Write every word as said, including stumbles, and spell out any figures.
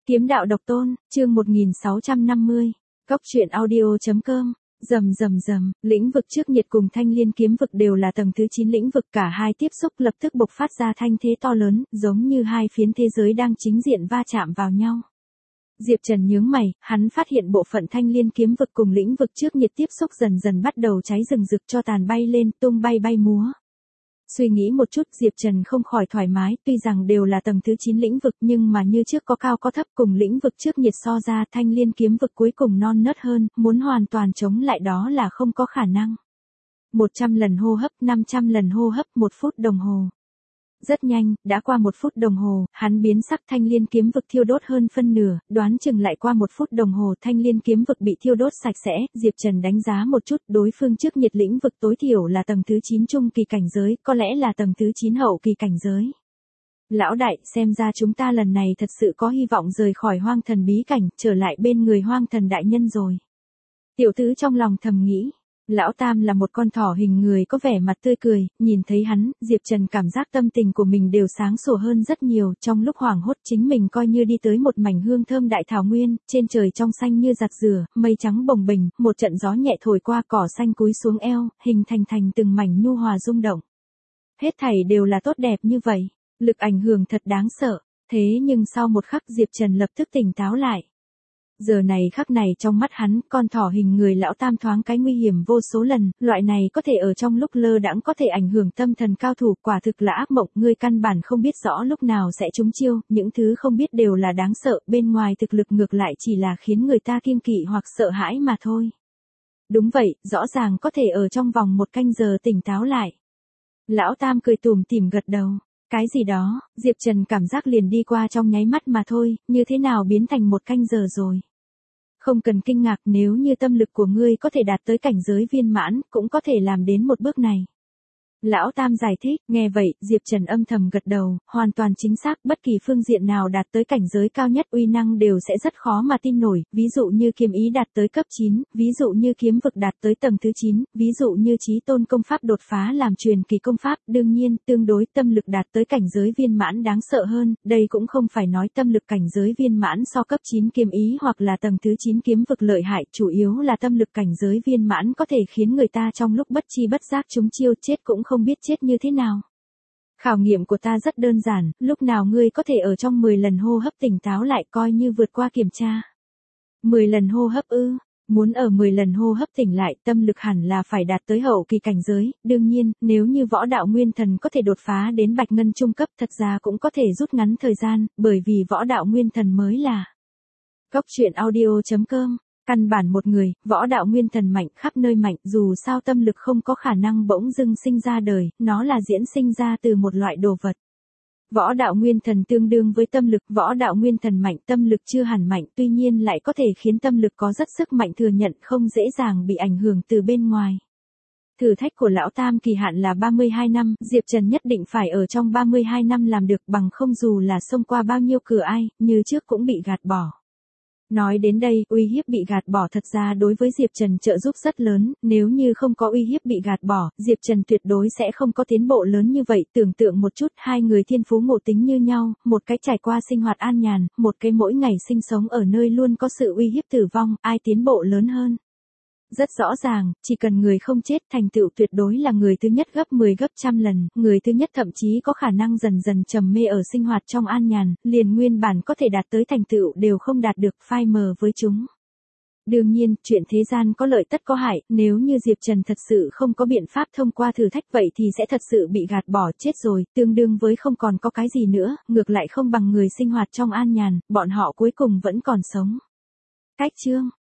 Kiếm đạo độc tôn, chương một nghìn sáu trăm năm mươi. Góc truyện audio.com. Rầm rầm rầm, lĩnh vực trước nhiệt cùng thanh liên kiếm vực đều là tầng thứ chín lĩnh vực, cả hai tiếp xúc lập tức bộc phát ra thanh thế to lớn, giống như hai phiến thế giới đang chính diện va chạm vào nhau. Diệp Trần nhướng mày, hắn phát hiện bộ phận thanh liên kiếm vực cùng lĩnh vực trước nhiệt tiếp xúc dần dần bắt đầu cháy rừng rực, cho tàn bay lên, tung bay bay múa. Suy nghĩ một chút, Diệp Trần không khỏi thoải mái, tuy rằng đều là tầng thứ chín lĩnh vực nhưng mà như trước có cao có thấp, cùng lĩnh vực trước nhiệt so ra, thanh liên kiếm vực cuối cùng non nớt hơn, muốn hoàn toàn chống lại đó là không có khả năng. một trăm lần hô hấp, năm trăm lần hô hấp, một phút đồng hồ. Rất nhanh, đã qua một phút đồng hồ, hắn biến sắc, thanh liên kiếm vực thiêu đốt hơn phân nửa, đoán chừng lại qua một phút đồng hồ thanh liên kiếm vực bị thiêu đốt sạch sẽ. Diệp Trần đánh giá một chút, đối phương trước nhiệt lĩnh vực tối thiểu là tầng thứ chín trung kỳ cảnh giới, có lẽ là tầng thứ chín hậu kỳ cảnh giới. Lão đại, xem ra chúng ta lần này thật sự có hy vọng rời khỏi hoang thần bí cảnh, trở lại bên người hoang thần đại nhân rồi. Tiểu tứ trong lòng thầm nghĩ. Lão Tam là một con thỏ hình người có vẻ mặt tươi cười, nhìn thấy hắn, Diệp Trần cảm giác tâm tình của mình đều sáng sủa hơn rất nhiều, trong lúc hoảng hốt chính mình coi như đi tới một mảnh hương thơm đại thảo nguyên, trên trời trong xanh như giặt rửa, mây trắng bồng bềnh, một trận gió nhẹ thổi qua, cỏ xanh cúi xuống eo, hình thành thành từng mảnh nhu hòa rung động. Hết thảy đều là tốt đẹp như vậy, lực ảnh hưởng thật đáng sợ, thế nhưng sau một khắc Diệp Trần lập tức tỉnh táo lại. Giờ này khắc này trong mắt hắn, con thỏ hình người lão Tam thoáng cái nguy hiểm vô số lần, loại này có thể ở trong lúc lơ đãng có thể ảnh hưởng tâm thần cao thủ, quả thực là ác mộng, ngươi căn bản không biết rõ lúc nào sẽ trúng chiêu, những thứ không biết đều là đáng sợ, bên ngoài thực lực ngược lại chỉ là khiến người ta kiêng kỵ hoặc sợ hãi mà thôi. Đúng vậy, rõ ràng có thể ở trong vòng một canh giờ tỉnh táo lại. Lão Tam cười tủm tỉm gật đầu. Cái gì đó, Diệp Trần cảm giác liền đi qua trong nháy mắt mà thôi, như thế nào biến thành một canh giờ rồi. Không cần kinh ngạc, nếu như tâm lực của ngươi có thể đạt tới cảnh giới viên mãn, cũng có thể làm đến một bước này. Lão Tam giải thích, nghe vậy, Diệp Trần âm thầm gật đầu, hoàn toàn chính xác, bất kỳ phương diện nào đạt tới cảnh giới cao nhất uy năng đều sẽ rất khó mà tin nổi, ví dụ như kiếm ý đạt tới cấp chín, ví dụ như kiếm vực đạt tới tầng thứ chín, ví dụ như chí tôn công pháp đột phá làm truyền kỳ công pháp, đương nhiên, tương đối tâm lực đạt tới cảnh giới viên mãn đáng sợ hơn, đây cũng không phải nói tâm lực cảnh giới viên mãn so cấp chín kiếm ý hoặc là tầng thứ chín kiếm vực lợi hại, chủ yếu là tâm lực cảnh giới viên mãn có thể khiến người ta trong lúc bất chi bất giác trúng chiêu, chết cũng không biết chết như thế nào. Khảo nghiệm của ta rất đơn giản, lúc nào ngươi có thể ở trong mười lần hô hấp tỉnh táo lại coi như vượt qua kiểm tra. mười lần hô hấp ư, muốn ở mười lần hô hấp tỉnh lại, tâm lực hẳn là phải đạt tới hậu kỳ cảnh giới, đương nhiên, nếu như võ đạo nguyên thần có thể đột phá đến bạch ngân trung cấp thật ra cũng có thể rút ngắn thời gian, bởi vì võ đạo nguyên thần mới là. Góc truyện audio.com. Căn bản một người, võ đạo nguyên thần mạnh, khắp nơi mạnh, dù sao tâm lực không có khả năng bỗng dưng sinh ra đời, nó là diễn sinh ra từ một loại đồ vật. Võ đạo nguyên thần tương đương với tâm lực, võ đạo nguyên thần mạnh, tâm lực chưa hẳn mạnh, tuy nhiên lại có thể khiến tâm lực có rất sức mạnh thừa nhận, không dễ dàng bị ảnh hưởng từ bên ngoài. Thử thách của lão Tam kỳ hạn là ba mươi hai năm, Diệp Trần nhất định phải ở trong ba mươi hai năm làm được, bằng không dù là xông qua bao nhiêu cửa ai, như trước cũng bị gạt bỏ. Nói đến đây, uy hiếp bị gạt bỏ thật ra đối với Diệp Trần trợ giúp rất lớn, nếu như không có uy hiếp bị gạt bỏ, Diệp Trần tuyệt đối sẽ không có tiến bộ lớn như vậy, tưởng tượng một chút, hai người thiên phú ngộ tính như nhau, một cái trải qua sinh hoạt an nhàn, một cái mỗi ngày sinh sống ở nơi luôn có sự uy hiếp tử vong, ai tiến bộ lớn hơn. Rất rõ ràng, chỉ cần người không chết, thành tựu tuyệt đối là người thứ nhất gấp mười gấp trăm lần, người thứ nhất thậm chí có khả năng dần dần trầm mê ở sinh hoạt trong an nhàn, liền nguyên bản có thể đạt tới thành tựu đều không đạt được, phai mờ với chúng. Đương nhiên, chuyện thế gian có lợi tất có hại, nếu như Diệp Trần thật sự không có biện pháp thông qua thử thách vậy thì sẽ thật sự bị gạt bỏ, chết rồi, tương đương với không còn có cái gì nữa, ngược lại không bằng người sinh hoạt trong an nhàn, bọn họ cuối cùng vẫn còn sống. Cách chương